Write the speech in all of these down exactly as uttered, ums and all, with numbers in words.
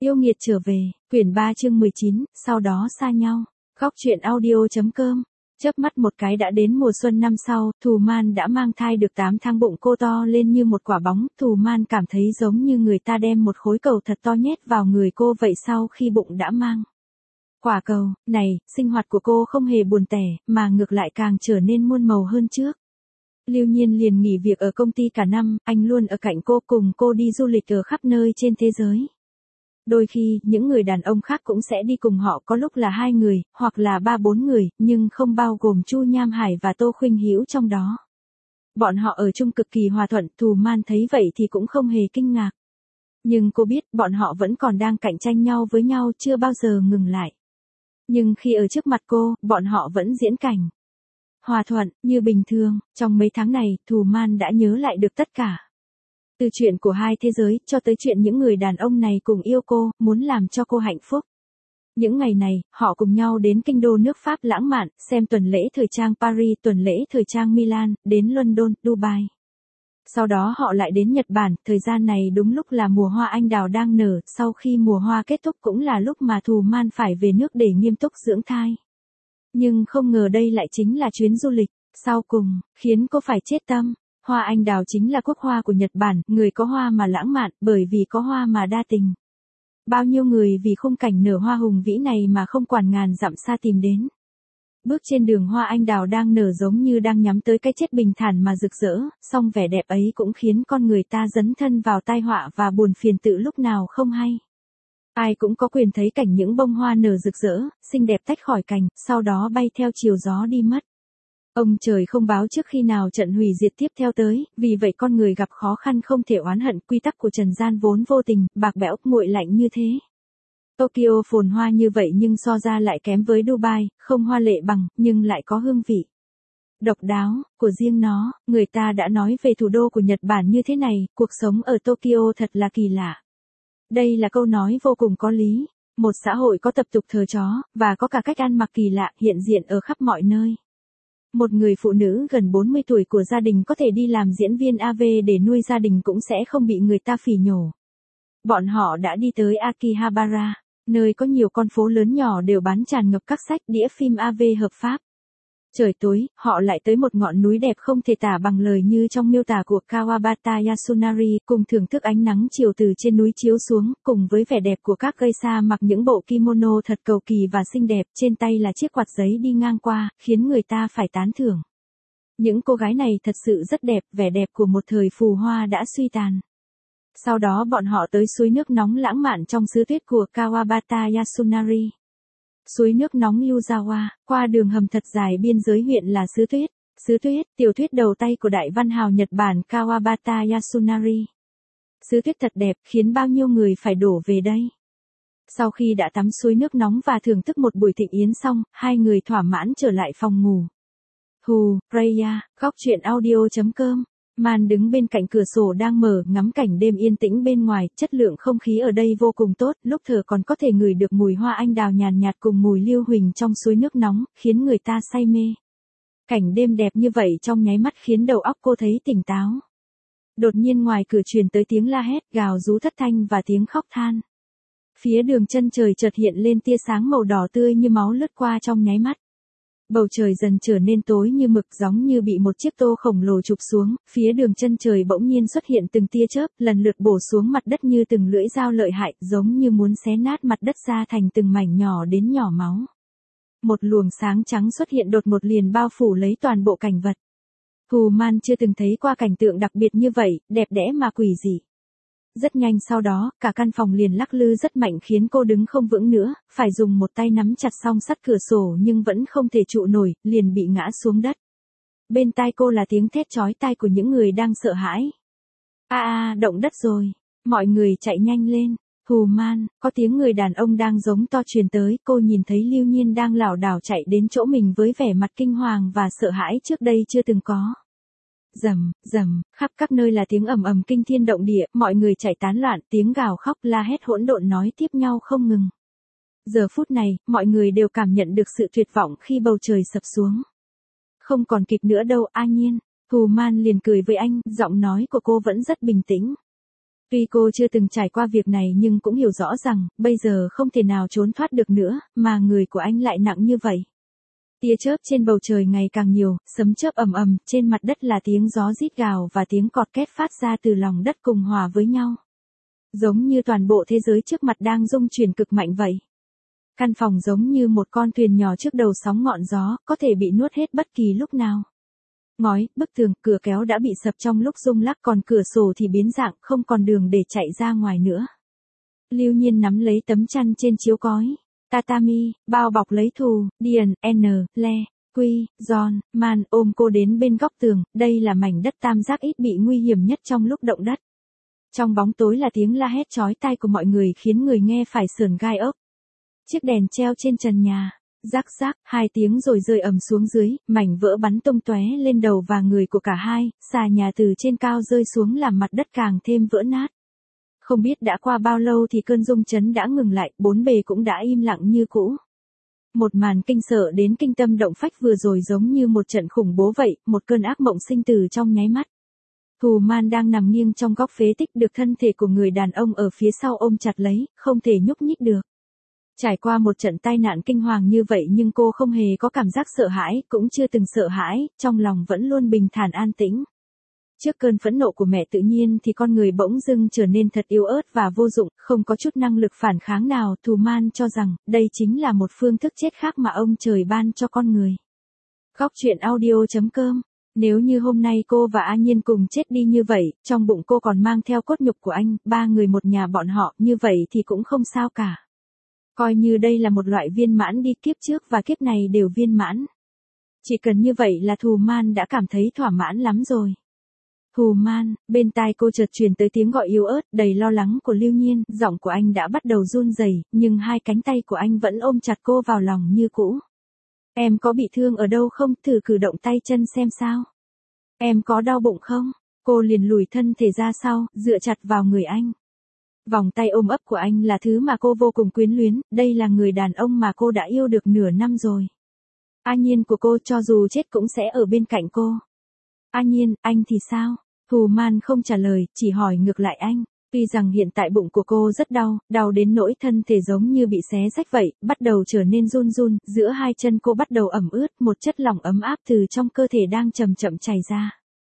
Yêu nghiệt trở về, quyển ba chương mười chín, sau đó xa nhau. Góc truyện audio.com. Chớp mắt một cái đã đến mùa xuân năm sau, Thù Man đã mang thai được tám tháng, bụng cô to lên như một quả bóng. Thù Man cảm thấy giống như người ta đem một khối cầu thật to nhét vào người cô vậy. Sau khi bụng đã mang quả cầu này, sinh hoạt của cô không hề buồn tẻ, mà ngược lại càng trở nên muôn màu hơn trước. Lưu Nhiên liền nghỉ việc ở công ty cả năm, anh luôn ở cạnh cô, cùng cô đi du lịch ở khắp nơi trên thế giới. Đôi khi, những người đàn ông khác cũng sẽ đi cùng họ, có lúc là hai người, hoặc là ba bốn người, nhưng không bao gồm Chu Nham Hải và Tô Khuynh Hữu trong đó. Bọn họ ở chung cực kỳ hòa thuận, Thù Man thấy vậy thì cũng không hề kinh ngạc. Nhưng cô biết, bọn họ vẫn còn đang cạnh tranh nhau với nhau, chưa bao giờ ngừng lại. Nhưng khi ở trước mặt cô, bọn họ vẫn diễn cảnh hòa thuận, như bình thường. Trong mấy tháng này, Thù Man đã nhớ lại được tất cả. Từ chuyện của hai thế giới, cho tới chuyện những người đàn ông này cùng yêu cô, muốn làm cho cô hạnh phúc. Những ngày này, họ cùng nhau đến kinh đô nước Pháp lãng mạn, xem tuần lễ thời trang Paris, tuần lễ thời trang Milan, đến London, Dubai. Sau đó họ lại đến Nhật Bản, thời gian này đúng lúc là mùa hoa anh đào đang nở, sau khi mùa hoa kết thúc cũng là lúc mà Thù Man phải về nước để nghiêm túc dưỡng thai. Nhưng không ngờ đây lại chính là chuyến du lịch, sau cùng, khiến cô phải chết tâm. Hoa anh đào chính là quốc hoa của Nhật Bản, người có hoa mà lãng mạn, bởi vì có hoa mà đa tình. Bao nhiêu người vì khung cảnh nở hoa hùng vĩ này mà không quản ngàn dặm xa tìm đến. Bước trên đường hoa anh đào đang nở giống như đang nhắm tới cái chết bình thản mà rực rỡ, song vẻ đẹp ấy cũng khiến con người ta dấn thân vào tai họa và buồn phiền tự lúc nào không hay. Ai cũng có quyền thấy cảnh những bông hoa nở rực rỡ, xinh đẹp tách khỏi cành, sau đó bay theo chiều gió đi mất. Ông trời không báo trước khi nào trận hủy diệt tiếp theo tới, vì vậy con người gặp khó khăn không thể oán hận, quy tắc của trần gian vốn vô tình, bạc bẽo, nguội lạnh như thế. Tokyo phồn hoa như vậy nhưng so ra lại kém với Dubai, không hoa lệ bằng, nhưng lại có hương vị độc đáo của riêng nó. Người ta đã nói về thủ đô của Nhật Bản như thế này, cuộc sống ở Tokyo thật là kỳ lạ. Đây là câu nói vô cùng có lý. Một xã hội có tập tục thờ chó, và có cả cách ăn mặc kỳ lạ hiện diện ở khắp mọi nơi. Một người phụ nữ gần bốn mươi tuổi của gia đình có thể đi làm diễn viên a vê để nuôi gia đình cũng sẽ không bị người ta phỉ nhổ. Bọn họ đã đi tới Akihabara, nơi có nhiều con phố lớn nhỏ đều bán tràn ngập các sách đĩa phim a vê hợp pháp. Trời tối, họ lại tới một ngọn núi đẹp không thể tả bằng lời như trong miêu tả của Kawabata Yasunari, cùng thưởng thức ánh nắng chiều từ trên núi chiếu xuống, cùng với vẻ đẹp của các geisha mặc những bộ kimono thật cầu kỳ và xinh đẹp, trên tay là chiếc quạt giấy đi ngang qua, khiến người ta phải tán thưởng. Những cô gái này thật sự rất đẹp, vẻ đẹp của một thời phù hoa đã suy tàn. Sau đó bọn họ tới suối nước nóng lãng mạn trong xứ tuyết của Kawabata Yasunari. Suối nước nóng Yuzawa, qua đường hầm thật dài biên giới huyện là xứ tuyết. Xứ tuyết, tiểu thuyết đầu tay của đại văn hào Nhật Bản Kawabata Yasunari. Xứ tuyết thật đẹp, khiến bao nhiêu người phải đổ về đây. Sau khi đã tắm suối nước nóng và thưởng thức một buổi thịnh yến xong, hai người thỏa mãn trở lại phòng ngủ. Hù, Raya, góc truyện audio.com. Man đứng bên cạnh cửa sổ đang mở, ngắm cảnh đêm yên tĩnh bên ngoài, chất lượng không khí ở đây vô cùng tốt, lúc thở còn có thể ngửi được mùi hoa anh đào nhàn nhạt cùng mùi lưu huỳnh trong suối nước nóng, khiến người ta say mê. Cảnh đêm đẹp như vậy trong nháy mắt khiến đầu óc cô thấy tỉnh táo. Đột nhiên ngoài cửa truyền tới tiếng la hét, gào rú thất thanh và tiếng khóc than. Phía đường chân trời chợt hiện lên tia sáng màu đỏ tươi như máu lướt qua trong nháy mắt. Bầu trời dần trở nên tối như mực, giống như bị một chiếc tô khổng lồ chụp xuống, phía đường chân trời bỗng nhiên xuất hiện từng tia chớp, lần lượt bổ xuống mặt đất như từng lưỡi dao lợi hại, giống như muốn xé nát mặt đất ra thành từng mảnh nhỏ đến nhỏ máu. Một luồng sáng trắng xuất hiện đột ngột liền bao phủ lấy toàn bộ cảnh vật. Thù Man chưa từng thấy qua cảnh tượng đặc biệt như vậy, đẹp đẽ mà quỷ dị. Rất nhanh sau đó, cả căn phòng liền lắc lư rất mạnh khiến cô đứng không vững nữa, phải dùng một tay nắm chặt song sắt cửa sổ nhưng vẫn không thể trụ nổi, liền bị ngã xuống đất. Bên tai cô là tiếng thét chói tai của những người đang sợ hãi. A a, động đất rồi. Mọi người chạy nhanh lên. Thù Man, có tiếng người đàn ông đang giống to truyền tới, cô nhìn thấy Lưu Nhiên đang lảo đảo chạy đến chỗ mình với vẻ mặt kinh hoàng và sợ hãi trước đây chưa từng có. Rầm, rầm, khắp các nơi là tiếng ầm ầm kinh thiên động địa, mọi người chạy tán loạn, tiếng gào khóc la hét hỗn độn nói tiếp nhau không ngừng. Giờ phút này, mọi người đều cảm nhận được sự tuyệt vọng khi bầu trời sập xuống. Không còn kịp nữa đâu, A Nhiên. Thù Man liền cười với anh, giọng nói của cô vẫn rất bình tĩnh. Tuy cô chưa từng trải qua việc này nhưng cũng hiểu rõ rằng, bây giờ không thể nào trốn thoát được nữa, mà người của anh lại nặng như vậy. Tia chớp trên bầu trời ngày càng nhiều, sấm chớp ầm ầm, trên mặt đất là tiếng gió rít gào và tiếng cọt két phát ra từ lòng đất cùng hòa với nhau. Giống như toàn bộ thế giới trước mặt đang rung chuyển cực mạnh vậy. Căn phòng giống như một con thuyền nhỏ trước đầu sóng ngọn gió, có thể bị nuốt hết bất kỳ lúc nào. Ngói, bức tường, cửa kéo đã bị sập trong lúc rung lắc, còn cửa sổ thì biến dạng, không còn đường để chạy ra ngoài nữa. Lưu Nhiên nắm lấy tấm chăn trên chiếu cói. Tatami, bao bọc lấy Thù, Điền, N, Le, Quy, John, Man ôm cô đến bên góc tường, đây là mảnh đất tam giác ít bị nguy hiểm nhất trong lúc động đất. Trong bóng tối là tiếng la hét chói tai của mọi người khiến người nghe phải sởn gai ốc. Chiếc đèn treo trên trần nhà, rắc rắc, hai tiếng rồi rơi ầm xuống dưới, mảnh vỡ bắn tung tóe lên đầu và người của cả hai, xà nhà từ trên cao rơi xuống làm mặt đất càng thêm vỡ nát. Không biết đã qua bao lâu thì cơn rung chấn đã ngừng lại, bốn bề cũng đã im lặng như cũ. Một màn kinh sợ đến kinh tâm động phách vừa rồi giống như một trận khủng bố vậy, một cơn ác mộng sinh từ trong nháy mắt. Thù Man đang nằm nghiêng trong góc phế tích được thân thể của người đàn ông ở phía sau ôm chặt lấy, không thể nhúc nhích được. Trải qua một trận tai nạn kinh hoàng như vậy nhưng cô không hề có cảm giác sợ hãi, cũng chưa từng sợ hãi, trong lòng vẫn luôn bình thản an tĩnh. Trước cơn phẫn nộ của mẹ tự nhiên thì con người bỗng dưng trở nên thật yếu ớt và vô dụng, không có chút năng lực phản kháng nào. Thù Man cho rằng, đây chính là một phương thức chết khác mà ông trời ban cho con người. Góc truyện audio chấm com. Nếu như hôm nay cô và A Nhiên cùng chết đi như vậy, trong bụng cô còn mang theo cốt nhục của anh, ba người một nhà bọn họ, như vậy thì cũng không sao cả. Coi như đây là một loại viên mãn đi, kiếp trước và kiếp này đều viên mãn. Chỉ cần như vậy là Thù Man đã cảm thấy thỏa mãn lắm rồi. Thù Man, bên tai cô chợt truyền tới tiếng gọi yếu ớt, đầy lo lắng của Lưu Nhiên, giọng của anh đã bắt đầu run rẩy, nhưng hai cánh tay của anh vẫn ôm chặt cô vào lòng như cũ. Em có bị thương ở đâu không, thử cử động tay chân xem sao. Em có đau bụng không? Cô liền lùi thân thể ra sau, dựa chặt vào người anh. Vòng tay ôm ấp của anh là thứ mà cô vô cùng quyến luyến, đây là người đàn ông mà cô đã yêu được nửa năm rồi. A Nhiên của cô cho dù chết cũng sẽ ở bên cạnh cô. A Nhiên, anh thì sao? Thù Man không trả lời, chỉ hỏi ngược lại anh. Tuy rằng hiện tại bụng của cô rất đau, đau đến nỗi thân thể giống như bị xé rách vậy, bắt đầu trở nên run run, giữa hai chân cô bắt đầu ẩm ướt, một chất lỏng ấm áp từ trong cơ thể đang chậm chậm chảy ra.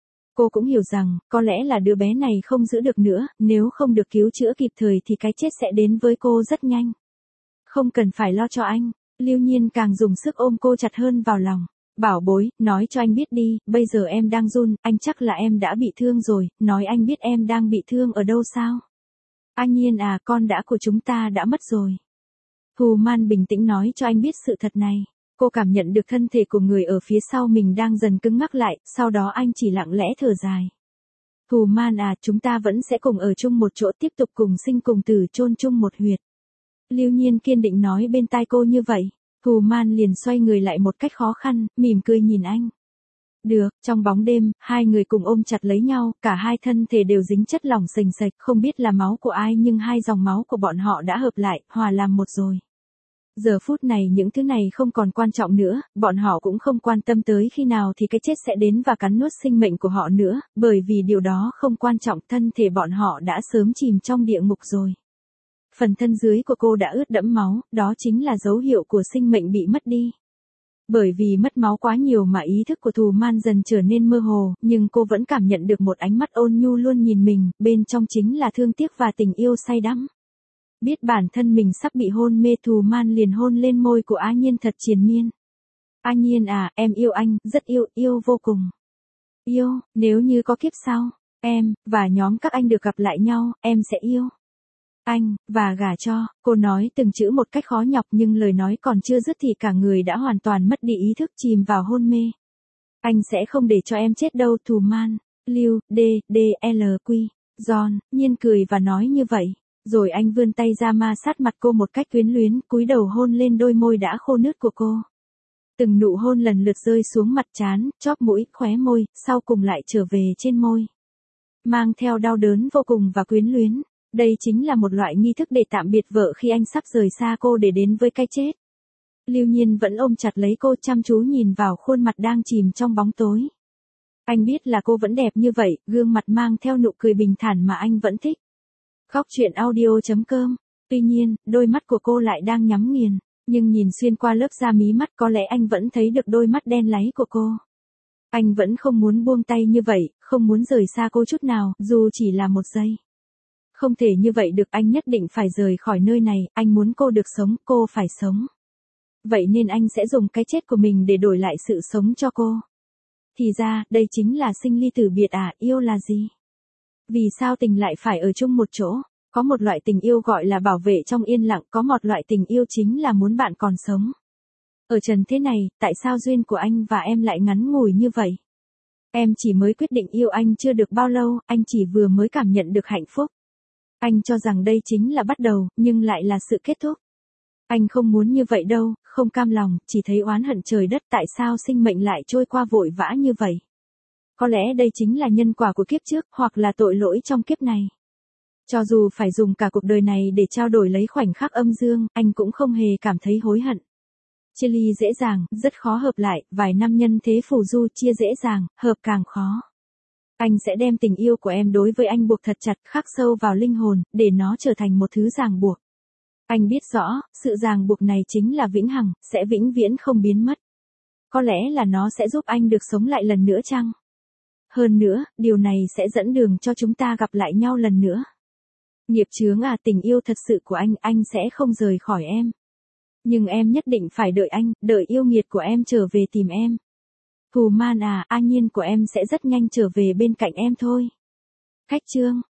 Cô cũng hiểu rằng, có lẽ là đứa bé này không giữ được nữa, nếu không được cứu chữa kịp thời thì cái chết sẽ đến với cô rất nhanh. Không cần phải lo cho anh, Lưu Nhiên càng dùng sức ôm cô chặt hơn vào lòng. Bảo bối, nói cho anh biết đi, bây giờ em đang run, anh chắc là em đã bị thương rồi, nói anh biết em đang bị thương ở đâu sao? A Nhiên à, con đã của chúng ta đã mất rồi. Thù Man bình tĩnh nói cho anh biết sự thật này. Cô cảm nhận được thân thể của người ở phía sau mình đang dần cứng ngắc lại, sau đó anh chỉ lặng lẽ thở dài. Thù Man à, chúng ta vẫn sẽ cùng ở chung một chỗ, tiếp tục cùng sinh cùng tử, chôn chung một huyệt. Lưu Nhiên kiên định nói bên tai cô như vậy. Thù Man liền xoay người lại một cách khó khăn, mỉm cười nhìn anh. Được, trong bóng đêm, hai người cùng ôm chặt lấy nhau, cả hai thân thể đều dính chất lỏng sềnh sệch, không biết là máu của ai nhưng hai dòng máu của bọn họ đã hợp lại, hòa làm một rồi. Giờ phút này những thứ này không còn quan trọng nữa, bọn họ cũng không quan tâm tới khi nào thì cái chết sẽ đến và cắn nuốt sinh mệnh của họ nữa, bởi vì điều đó không quan trọng, thân thể bọn họ đã sớm chìm trong địa ngục rồi. Phần thân dưới của cô đã ướt đẫm máu, đó chính là dấu hiệu của sinh mệnh bị mất đi. Bởi vì mất máu quá nhiều mà ý thức của Thù Man dần trở nên mơ hồ, nhưng cô vẫn cảm nhận được một ánh mắt ôn nhu luôn nhìn mình, bên trong chính là thương tiếc và tình yêu say đắm. Biết bản thân mình sắp bị hôn mê, Thù Man liền hôn lên môi của A Nhiên thật triền miên. A Nhiên à, em yêu anh, rất yêu, yêu vô cùng. Yêu, nếu như có kiếp sau, em, và nhóm các anh được gặp lại nhau, em sẽ yêu anh, và gả cho. Cô nói từng chữ một cách khó nhọc nhưng lời nói còn chưa dứt thì cả người đã hoàn toàn mất đi ý thức, chìm vào hôn mê. Anh sẽ không để cho em chết đâu. Thù Man, Lưu, D, D, L, Q, John, Nhiên cười và nói như vậy. Rồi anh vươn tay ra ma sát mặt cô một cách quyến luyến, cúi đầu hôn lên đôi môi đã khô nứt của cô. Từng nụ hôn lần lượt rơi xuống mặt trán, chóp mũi, khóe môi, sau cùng lại trở về trên môi. Mang theo đau đớn vô cùng và quyến luyến. Đây chính là một loại nghi thức để tạm biệt vợ khi anh sắp rời xa cô để đến với cái chết. Lưu Nhiên vẫn ôm chặt lấy cô, chăm chú nhìn vào khuôn mặt đang chìm trong bóng tối. Anh biết là cô vẫn đẹp như vậy, gương mặt mang theo nụ cười bình thản mà anh vẫn thích. Khóc chuyện audio chấm com. Tuy nhiên, đôi mắt của cô lại đang nhắm nghiền, nhưng nhìn xuyên qua lớp da mí mắt có lẽ anh vẫn thấy được đôi mắt đen láy của cô. Anh vẫn không muốn buông tay như vậy, không muốn rời xa cô chút nào, dù chỉ là một giây. Không thể như vậy được, anh nhất định phải rời khỏi nơi này, anh muốn cô được sống, cô phải sống. Vậy nên anh sẽ dùng cái chết của mình để đổi lại sự sống cho cô. Thì ra, đây chính là sinh ly tử biệt à, yêu là gì? Vì sao tình lại phải ở chung một chỗ? Có một loại tình yêu gọi là bảo vệ trong yên lặng, có một loại tình yêu chính là muốn bạn còn sống. Ở trần thế này, tại sao duyên của anh và em lại ngắn ngủi như vậy? Em chỉ mới quyết định yêu anh chưa được bao lâu, anh chỉ vừa mới cảm nhận được hạnh phúc. Anh cho rằng đây chính là bắt đầu, nhưng lại là sự kết thúc. Anh không muốn như vậy đâu, không cam lòng, chỉ thấy oán hận trời đất, tại sao sinh mệnh lại trôi qua vội vã như vậy? Có lẽ đây chính là nhân quả của kiếp trước, hoặc là tội lỗi trong kiếp này. Cho dù phải dùng cả cuộc đời này để trao đổi lấy khoảnh khắc âm dương, anh cũng không hề cảm thấy hối hận. Chia ly dễ dàng, rất khó hợp lại, vài năm nhân thế phù du, chia dễ dàng, hợp càng khó. Anh sẽ đem tình yêu của em đối với anh buộc thật chặt, khắc sâu vào linh hồn, để nó trở thành một thứ ràng buộc. Anh biết rõ, sự ràng buộc này chính là vĩnh hằng, sẽ vĩnh viễn không biến mất. Có lẽ là nó sẽ giúp anh được sống lại lần nữa chăng? Hơn nữa, điều này sẽ dẫn đường cho chúng ta gặp lại nhau lần nữa. Nghiệp chướng à, tình yêu thật sự của anh, anh sẽ không rời khỏi em. Nhưng em nhất định phải đợi anh, đợi yêu nghiệt của em trở về tìm em. Thù man à, A Nhiên của em sẽ rất nhanh trở về bên cạnh em thôi. Khách chương.